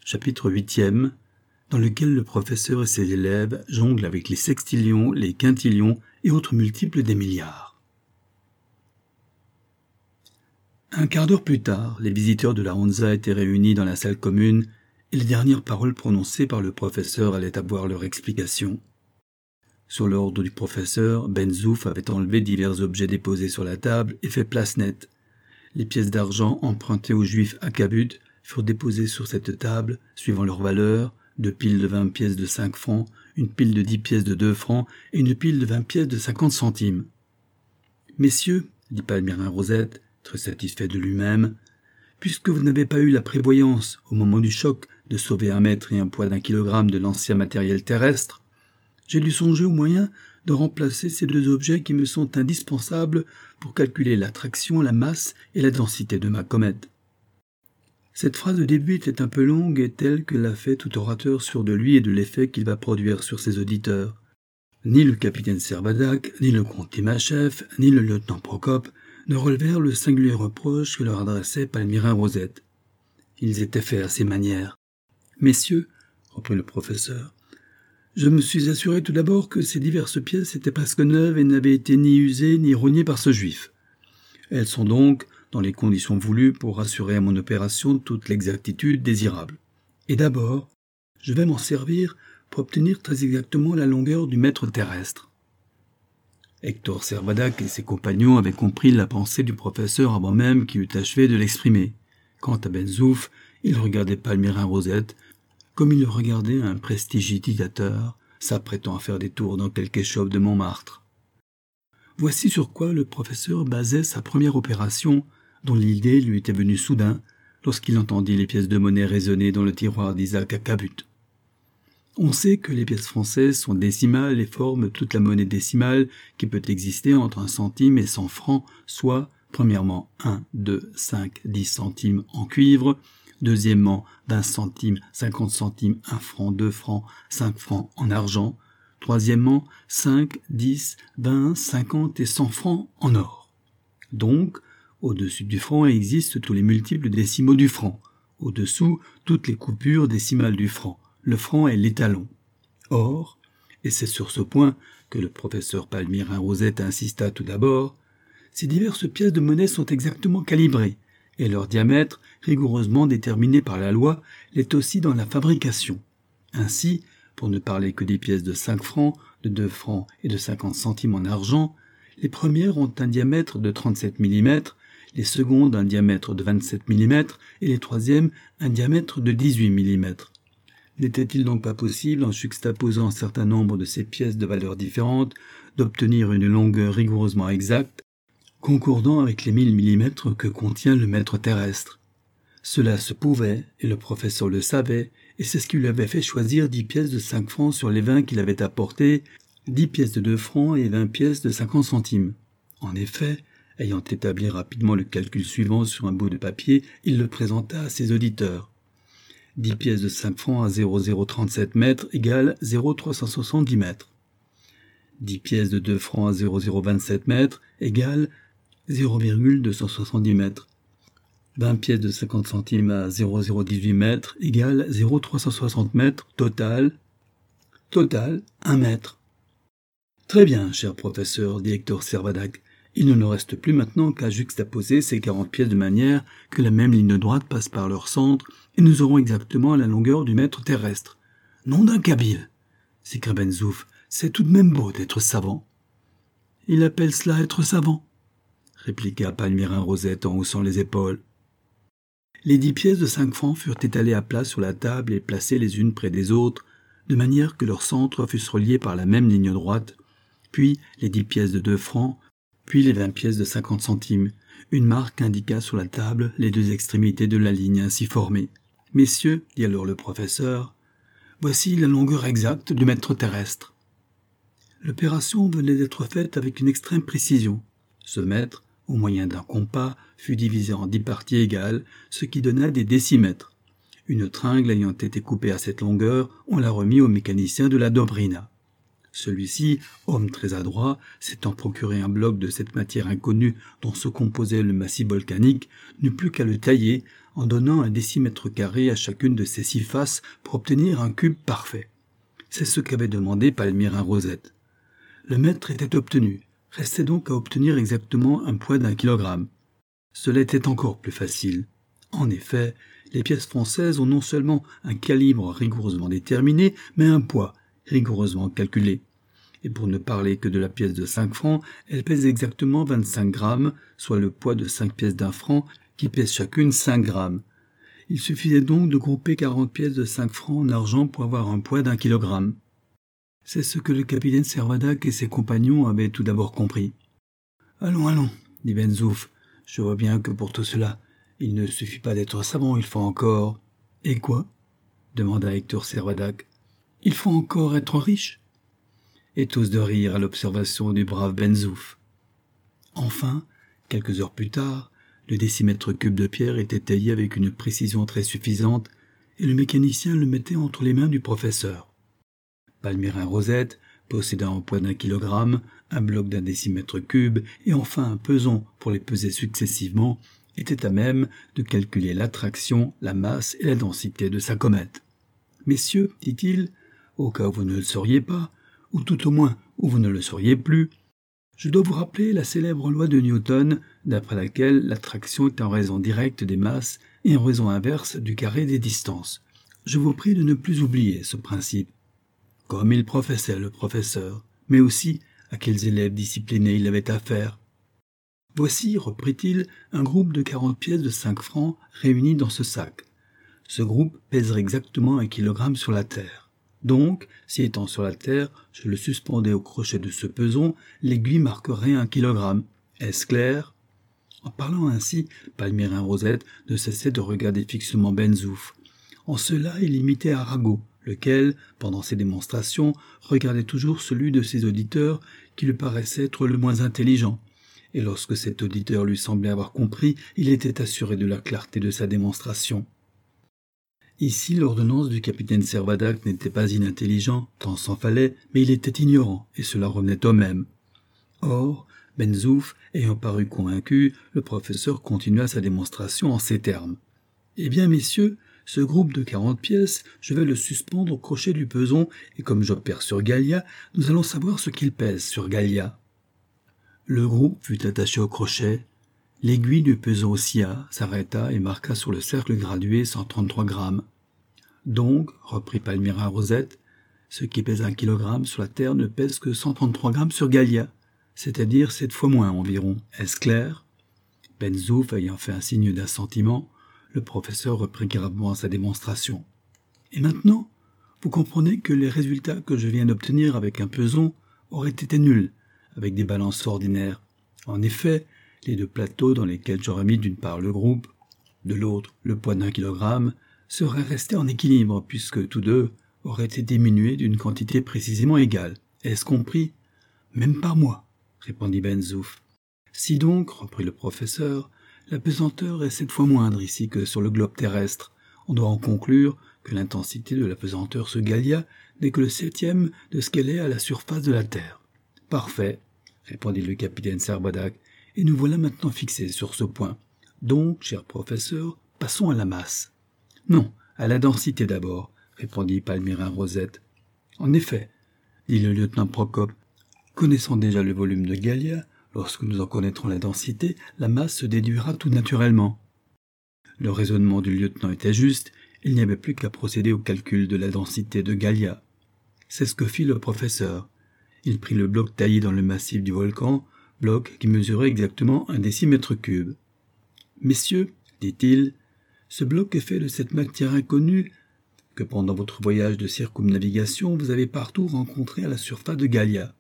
chapitre 8e, dans lequel le professeur et ses élèves jonglent avec les sextillions, les quintillions et autres multiples des milliards. Un quart d'heure plus tard, les visiteurs de la Honza étaient réunis dans la salle commune et les dernières paroles prononcées par le professeur allaient avoir leur explication. Sur l'ordre du professeur, Ben Zouf avait enlevé divers objets déposés sur la table et fait place nette. Les pièces d'argent empruntées aux Juifs à Kabut furent déposées sur cette table, suivant leur valeur, 2 piles de 20 pièces de 5 francs, une pile de 10 pièces de 2 francs et une pile de 20 pièces de 50 centimes. « Messieurs, dit Palmyrin Rosette, très satisfait de lui-même, puisque vous n'avez pas eu la prévoyance, au moment du choc, de sauver 1 mètre et un poids d'1 kilogramme de l'ancien matériel terrestre, j'ai dû songer au moyen de remplacer ces 2 objets qui me sont indispensables pour calculer l'attraction, la masse et la densité de ma comète. » Cette phrase de début était un peu longue et telle que l'a fait tout orateur sûr de lui et de l'effet qu'il va produire sur ses auditeurs. Ni le capitaine Servadac, ni le comte Timachev, ni le lieutenant Procope ne relevèrent le singulier reproche que leur adressait Palmyrin Rosette. Ils étaient faits à ces manières. « Messieurs, reprit le professeur, je me suis assuré tout d'abord que ces diverses pièces étaient presque neuves et n'avaient été ni usées ni rognées par ce juif. Elles sont donc dans les conditions voulues pour assurer à mon opération toute l'exactitude désirable. Et d'abord, je vais m'en servir pour obtenir très exactement la longueur du mètre terrestre. » Hector Servadac et ses compagnons avaient compris la pensée du professeur avant même qu'il eût achevé de l'exprimer. Quant à Ben Zouf, il regardait Palmyrin Rosette comme il regardait un prestidigitateur s'apprêtant à faire des tours dans quelque échoppe de Montmartre. Voici sur quoi le professeur basait sa première opération, dont l'idée lui était venue soudain lorsqu'il entendit les pièces de monnaie résonner dans le tiroir d'Isaac à Kabut. On sait que les pièces françaises sont décimales et forment toute la monnaie décimale qui peut exister entre 1 centime et 100 francs, soit, premièrement, 1, 2, 5, 10 centimes en cuivre, deuxièmement, 20 centimes, 50 centimes, 1 franc, 2 francs, 5 francs en argent, troisièmement, 5, 10, 20, 50 et 100 francs en or. Donc, au-dessus du franc existent tous les multiples décimaux du franc, au-dessous toutes les coupures décimales du franc. Le franc est l'étalon. Or, et c'est sur ce point que le professeur Palmyrin Rosette insista tout d'abord, ces diverses pièces de monnaie sont exactement calibrées, et leur diamètre, rigoureusement déterminé par la loi, l'est aussi dans la fabrication. Ainsi, pour ne parler que des pièces de 5 francs, de 2 francs et de 50 centimes en argent, les premières ont un diamètre de 37 mm, les secondes un diamètre de 27 mm et les troisièmes un diamètre de 18 mm. N'était-il donc pas possible, en juxtaposant un certain nombre de ces pièces de valeurs différentes, d'obtenir une longueur rigoureusement exacte, concordant avec les 1000 mm que contient le mètre terrestre? Cela se pouvait, et le professeur le savait, et c'est ce qui lui avait fait choisir 10 pièces de 5 francs sur les 20 qu'il avait apportées, 10 pièces de 2 francs et 20 pièces de 50 centimes. En effet, ayant établi rapidement le calcul suivant sur un bout de papier, il le présenta à ses auditeurs. 10 pièces de 5 francs à 0,037 mètres égale 0,370 mètres. 10 pièces de 2 francs à 0,027 mètres égale 0,270 mètres. 20 pièces de 50 centimes à 0,018 mètres égale 0,360 mètres, total 1 mètre. Très bien, cher professeur, dit Hector Servadac. Il ne nous reste plus maintenant qu'à juxtaposer ces 40 pièces de manière que la même ligne droite passe par leur centre et nous aurons exactement la longueur du mètre terrestre. Nom d'un kabyle, s'écria Ben Zouf, c'est tout de même beau d'être savant. Il appelle cela être savant, répliqua Palmyrin Rosette en haussant les épaules. Les 10 pièces de 5 francs furent étalées à plat sur la table et placées les unes près des autres, de manière que leurs centres fussent reliés par la même ligne droite, puis les 10 pièces de 2 francs, puis les 20 pièces de 50 centimes. Une marque indiqua sur la table les 2 extrémités de la ligne ainsi formée. « Messieurs, dit alors le professeur, voici la longueur exacte du mètre terrestre. » L'opération venait d'être faite avec une extrême précision. Ce mètre, au moyen d'un compas, fut divisé en 10 parties égales, ce qui donna des décimètres. Une tringle ayant été coupée à cette longueur, on la remit au mécanicien de la Dobrina. Celui-ci, homme très adroit, s'étant procuré un bloc de cette matière inconnue dont se composait le massif volcanique, n'eut plus qu'à le tailler en donnant un décimètre carré à chacune de ses 6 faces pour obtenir un cube parfait. C'est ce qu'avait demandé Palmyrin Rosette. Le mètre était obtenu, restait donc à obtenir exactement un poids d'1 kilogramme. Cela était encore plus facile. En effet, les pièces françaises ont non seulement un calibre rigoureusement déterminé, mais un poids rigoureusement calculé. Et pour ne parler que de la pièce de 5 francs, elle pèse exactement 25 grammes, soit le poids de 5 pièces d'1 franc, qui pèsent chacune 5 grammes. Il suffisait donc de grouper 40 pièces de 5 francs en argent pour avoir un poids d'1 kilogramme. C'est ce que le capitaine Servadac et ses compagnons avaient tout d'abord compris. « Allons, dit Ben Zouf, je vois bien que pour tout cela, il ne suffit pas d'être savant, il faut encore... »« Et quoi ?» demanda Hector Servadac. « Il faut encore être riche ?» Et tous de rire à l'observation du brave Ben Zouf. Enfin, quelques heures plus tard, le décimètre cube de pierre était taillé avec une précision très suffisante et le mécanicien le mettait entre les mains du professeur. Palmyrin Rosette, possédant un poids d'1 kilogramme, un bloc d'1 décimètre cube et enfin un peson pour les peser successivement, était à même de calculer l'attraction, la masse et la densité de sa comète. « Messieurs, dit-il, au cas où vous ne le sauriez pas, ou tout au moins où vous ne le sauriez plus, je dois vous rappeler la célèbre loi de Newton, d'après laquelle l'attraction est en raison directe des masses et en raison inverse du carré des distances. Je vous prie de ne plus oublier ce principe. » Comme il professait le professeur, mais aussi à quels élèves disciplinés il avait affaire. « Voici, reprit-il, un groupe de 40 pièces de 5 francs réunis dans ce sac. Ce groupe pèserait exactement 1 kilogramme sur la terre. Donc, si étant sur la terre, je le suspendais au crochet de ce peson, l'aiguille marquerait 1 kilogramme. Est-ce clair ?» En parlant ainsi, Palmyrin Rosette ne cessait de regarder fixement Ben Zouf. En cela, il imitait Arago, lequel, pendant ses démonstrations, regardait toujours celui de ses auditeurs qui lui paraissait être le moins intelligent. Et lorsque cet auditeur lui semblait avoir compris, il était assuré de la clarté de sa démonstration. Ici, l'ordonnance du capitaine Servadac n'était pas inintelligent, tant s'en fallait, mais il était ignorant, et cela revenait au même. Or, Ben Zouf, ayant paru convaincu, le professeur continua sa démonstration en ces termes. « Eh bien, messieurs, ce groupe de 40 pièces, je vais le suspendre au crochet du peson, et comme j'opère sur Gallia, nous allons savoir ce qu'il pèse sur Gallia. » Le groupe fut attaché au crochet. L'aiguille du peson oscilla, s'arrêta et marqua sur le cercle gradué 133 grammes. Donc, reprit Palmyrin Rosette, ce qui pèse 1 kilogramme sur la terre ne pèse que 133 grammes sur Gallia, c'est-à-dire 7 fois moins environ. Est-ce clair ? Ben Zouf ayant fait un signe d'assentiment, le professeur reprit gravement sa démonstration. Et maintenant, vous comprenez que les résultats que je viens d'obtenir avec un peson auraient été nuls, avec des balances ordinaires. En effet, les 2 plateaux dans lesquels j'aurais mis d'une part le groupe, de l'autre le poids d'1 kilogramme, seraient restés en équilibre puisque tous deux auraient été diminués d'une quantité précisément égale. Est-ce compris ? Même par moi, répondit Ben Zouf. Si donc, reprit le professeur, la pesanteur est 7 fois moindre ici que sur le globe terrestre, on doit en conclure que l'intensité de la pesanteur sur Gallia n'est que le 7e de ce qu'elle est à la surface de la Terre. Parfait, répondit le capitaine Servadac, et nous voilà maintenant fixés sur ce point. Donc, cher professeur, passons à la masse. Non, à la densité d'abord, répondit Palmyrin Rosette. En effet, dit le lieutenant Procope, connaissant déjà le volume de Gallia, lorsque nous en connaîtrons la densité, la masse se déduira tout naturellement. Le raisonnement du lieutenant était juste, il n'y avait plus qu'à procéder au calcul de la densité de Gallia. C'est ce que fit le professeur. Il prit le bloc taillé dans le massif du volcan, bloc qui mesurait exactement 1 décimètre cube. « Messieurs, dit-il, ce bloc est fait de cette matière inconnue que pendant votre voyage de circumnavigation vous avez partout rencontré à la surface de Gallia.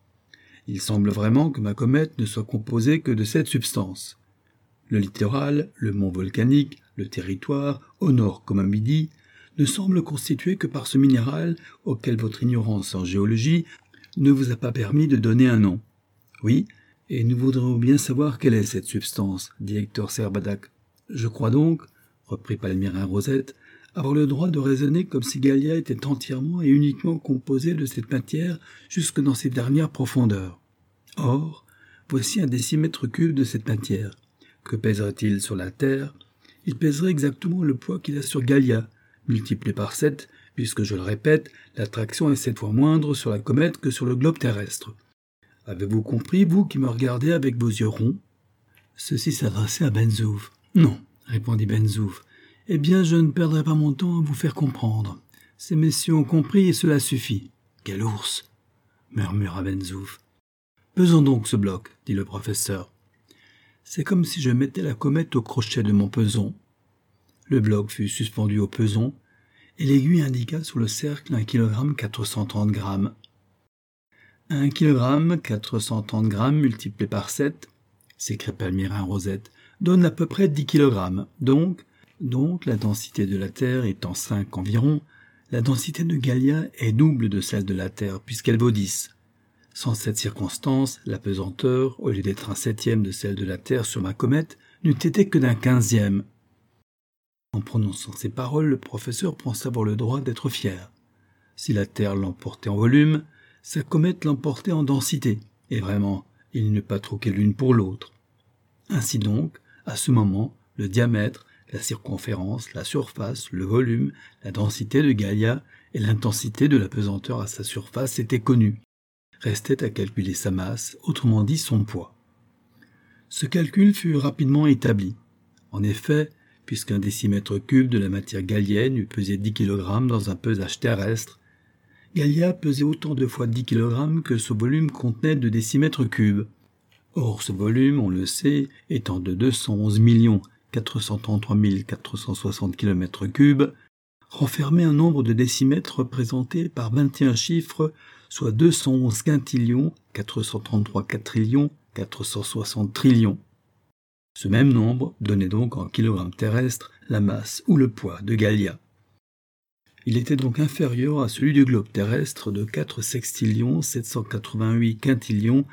Il semble vraiment que ma comète ne soit composée que de cette substance. Le littoral, le mont volcanique, le territoire, au nord comme à midi, ne semblent constitués que par ce minéral auquel votre ignorance en géologie ne vous a pas permis de donner un nom. Oui, et nous voudrions bien savoir quelle est cette substance, dit Hector Servadac. Je crois donc, reprit Palmyrin Rosette, avoir le droit de raisonner comme si Gaïa était entièrement et uniquement composée de cette matière jusque dans ses dernières profondeurs. Or, voici un décimètre cube de cette matière. Que pèserait-il sur la Terre? Il pèserait exactement le poids qu'il a sur Gaïa, multiplié par 7, puisque, je le répète, l'attraction est 7 fois moindre sur la comète que sur le globe terrestre. Avez-vous compris, vous qui me regardez avec vos yeux ronds? Ceci s'adressait à Ben Zoof. Non, répondit Ben Zoof. Eh bien, je ne perdrai pas mon temps à vous faire comprendre. Ces messieurs ont compris et cela suffit. Quel ours! Murmura Ben Zoof. Pesons donc ce bloc, dit le professeur. C'est comme si je mettais la comète au crochet de mon peson. Le bloc fut suspendu au peson, et l'aiguille indiqua sur le cercle 1 kg 430 grammes. 1 kg 430 grammes multiplié par 7, s'écria Palmyrin Rosette, donne à peu près 10 kg. Donc, la densité de la Terre étant 5 environ, la densité de Gaïa est double de celle de la Terre, puisqu'elle vaut 10. Sans cette circonstance, la pesanteur, au lieu d'être un 7e de celle de la Terre sur ma comète, n'eût été que d'un 15e. En prononçant ces paroles, le professeur pensait avoir le droit d'être fier. Si la Terre l'emportait en volume, sa comète l'emportait en densité, et vraiment, il n'eût pas troqué l'une pour l'autre. Ainsi donc, à ce moment, le diamètre, la circonférence, la surface, le volume, la densité de Gaïa et l'intensité de la pesanteur à sa surface étaient connus. Restait à calculer sa masse, autrement dit son poids. Ce calcul fut rapidement établi. En effet, puisqu'un décimètre cube de la matière gaïenne eût pesé 10 kg dans un pesage terrestre, Gaïa pesait autant de fois 10 kg que ce volume contenait de décimètres cubes. Or, ce volume, on le sait, étant de 211 433 460 km3, renfermait un nombre de décimètres représenté par 21 chiffres, soit 211 quintillions, 433 quadrillions, 460 trillions. Ce même nombre donnait donc en kilogrammes terrestres la masse ou le poids de Gaïa. Il était donc inférieur à celui du globe terrestre de 4 sextillions, 788 quintillions,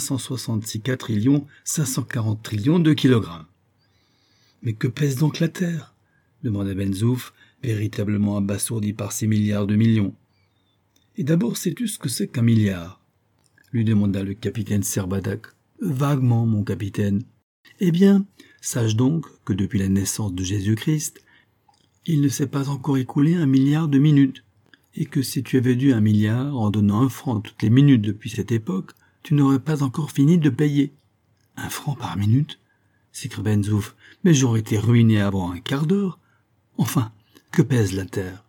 566 quadrillions, 540 trillions de kilogrammes. Mais que pèse donc la Terre? Demanda Ben Zoof, véritablement abasourdi par ces milliards de millions. Et d'abord, sais-tu ce que c'est qu'un milliard? Lui demanda le capitaine Servadac. Vaguement, mon capitaine. Eh bien, sache donc que depuis la naissance de Jésus-Christ, il ne s'est pas encore écoulé 1 milliard de minutes, et que si tu avais dû 1 milliard en donnant 1 franc toutes les minutes depuis cette époque, tu n'aurais pas encore fini de payer. 1 franc par minute? S'écria Ben Zoof. Mais j'aurais été ruiné avant un quart d'heure. Enfin, que pèse la Terre?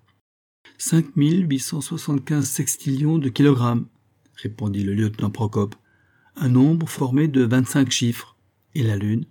5 875 sextillions de kilogrammes, répondit le lieutenant Procope, un nombre formé de 25 chiffres. Et la Lune?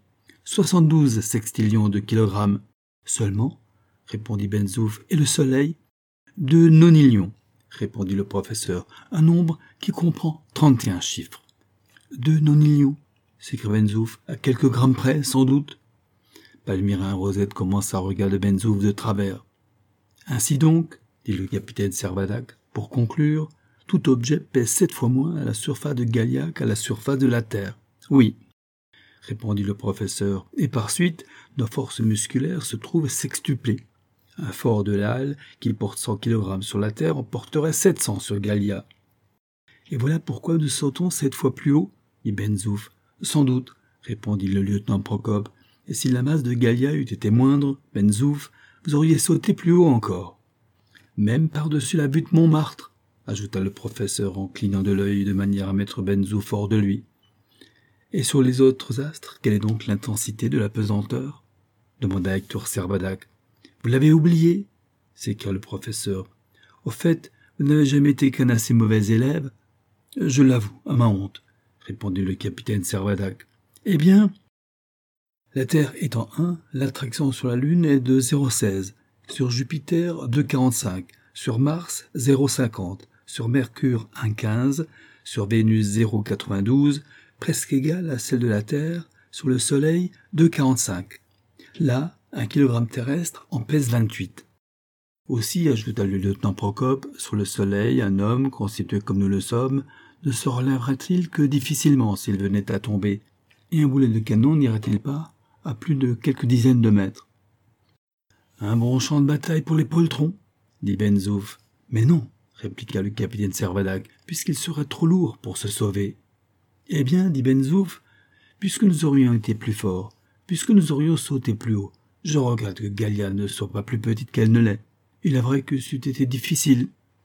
72 sextillions de kilogrammes. Seulement, répondit Ben Zoof. Et le Soleil? 2 nonillions, répondit le professeur, un nombre qui comprend 31 chiffres. 2 nonillions, s'écria Ben Zoof, à quelques grammes près, sans doute. Palmyrin Rosette commença à regarder Ben Zoof de travers. Ainsi donc, dit le capitaine Servadac, pour conclure, tout objet pèse 7 fois moins à la surface de Gaïa qu'à la surface de la Terre. Oui, répondit le professeur, et par suite, nos forces musculaires se trouvent sextuplées. Un fort de la Halle, qui porte 100 kg sur la Terre, en porterait 700 sur Gaïa. Et voilà pourquoi nous sautons 7 fois plus haut, dit Ben Zoof. Sans doute, répondit le lieutenant Procope, et si la masse de Gaïa eût été moindre, Ben Zoof, vous auriez sauté plus haut encore. Même par-dessus la butte Montmartre, ajouta le professeur en clignant de l'œil de manière à mettre Ben Zoof hors de lui. Et sur les autres astres, quelle est donc l'intensité de la pesanteur? Demanda Hector Servadac. Vous l'avez oublié? S'écria le professeur. Au fait, vous n'avez jamais été qu'un assez mauvais élève? Je l'avoue, à ma honte, répondit le capitaine Servadac. Eh bien, la Terre étant 1, l'attraction sur la Lune est de 0,16, sur Jupiter 2,45, sur Mars 0,50, sur Mercure 1,15, sur Vénus 0,92, presque égale à celle de la Terre, sur le Soleil 2,45. Là, 1 kg terrestre en pèse 28. Aussi, ajouta le lieutenant Procope, sur le Soleil, un homme, constitué comme nous le sommes, ne se relèverait-il que difficilement s'il venait à tomber, et un boulet de canon n'irait-il pas à plus de quelques dizaines de mètres? Un bon champ de bataille pour les poltrons, dit Ben-Zouf. Mais non, répliqua le capitaine Servadac, puisqu'il serait trop lourd pour se sauver. Eh bien, dit Ben-Zouf, puisque nous aurions été plus forts, puisque nous aurions sauté plus haut, je regrette que Gallia ne soit pas plus petite qu'elle ne l'est. Il est vrai que c'eût été difficile.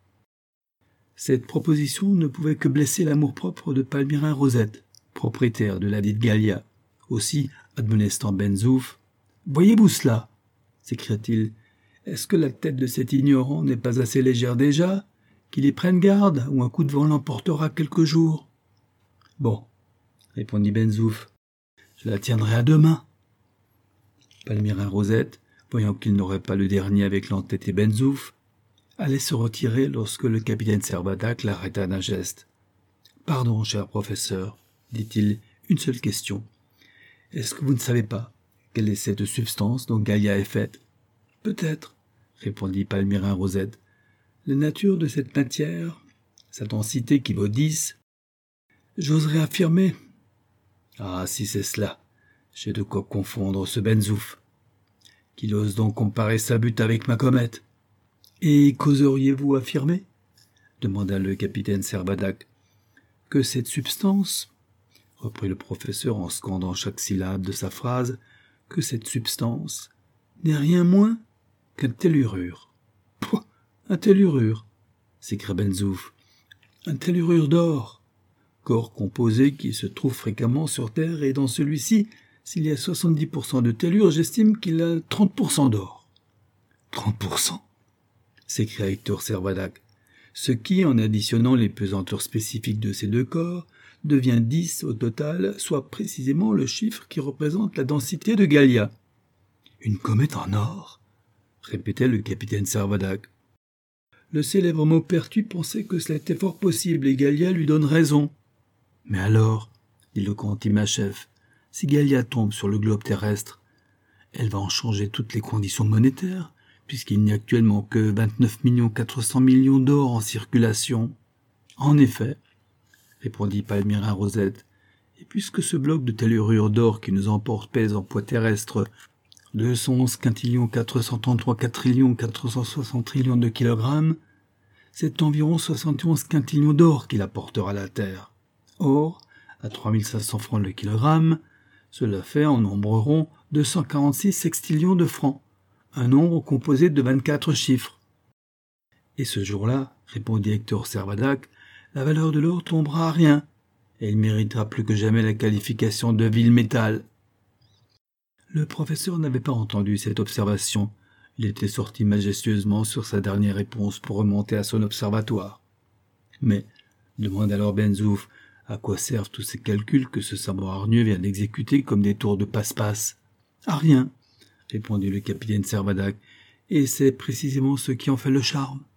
Cette proposition ne pouvait que blesser l'amour-propre de Palmyrin Rosette, propriétaire de ladite Gallia. Aussi, admonestant Ben-Zouf, « Voyez-vous cela ?» s'écria-t-il. « Est-ce que la tête de cet ignorant n'est pas assez légère déjà, qu'il y prenne garde, ou un coup de vent l'emportera quelques jours ?» « Bon, » répondit Ben-Zouf, « je la tiendrai à deux mains. » Palmyrin Rosette, voyant qu'il n'aurait pas le dernier avec l'entêté Ben-Zouf, allait se retirer lorsque le capitaine Servadac l'arrêta d'un geste. « Pardon, cher professeur, dit-il, une seule question. Est-ce que vous ne savez pas quelle est cette substance dont Gallia est faite ?»« Peut-être, répondit Palmyrin Rosette. La nature de cette matière, sa densité qui vaut 10, j'oserais affirmer. Ah, si c'est cela, j'ai de quoi confondre ce Ben-Zouf. Qu'il ose donc comparer sa butte avec ma comète. Et qu'oseriez-vous affirmer ? Demanda le capitaine Servadac. Que cette substance, reprit le professeur en scandant chaque syllabe de sa phrase, que cette substance n'est rien moins qu'un tellurure. Pouah, un tellurure, s'écria Ben-Zouf. Un tellurure d'or, corps composé qui se trouve fréquemment sur Terre, et dans celui-ci, s'il y a 70% de tellure, j'estime qu'il a 30% d'or. 30%, s'écria Hector Servadac, ce qui, en additionnant les pesanteurs spécifiques de ces deux corps, devient 10 au total, soit précisément le chiffre qui représente la densité de Gallia. « Une comète en or ?» répétait le capitaine Servadac. Le célèbre Maupertuis pensait que cela était fort possible, et Gallia lui donne raison. « Mais alors, dit le grand Timachef, si Gallia tombe sur le globe terrestre, elle va en changer toutes les conditions monétaires, puisqu'il n'y a actuellement que 29 400 000 000 d'or en circulation. »« En effet, répondit Palmyrin Rosette, et puisque ce bloc de tellurure d'or qui nous emporte pèse en poids terrestre 211 433 460 trillions de kilogrammes, c'est environ 71 quintillions d'or qui apportera à la Terre. Or, à 3500 francs le kilogramme, cela fait en nombre rond 246 sextillions de francs, un nombre composé de 24 chiffres. Et ce jour-là, répondit Hector Servadac, la valeur de l'or tombera à rien, et il méritera plus que jamais la qualification de vil métal. Le professeur n'avait pas entendu cette observation. Il était sorti majestueusement sur sa dernière réponse pour remonter à son observatoire. Mais, demanda alors Ben-Zouf, à quoi servent tous ces calculs que ce savant hargneux vient d'exécuter comme des tours de passe-passe ? À rien, répondit le capitaine Servadac, et c'est précisément ce qui en fait le charme.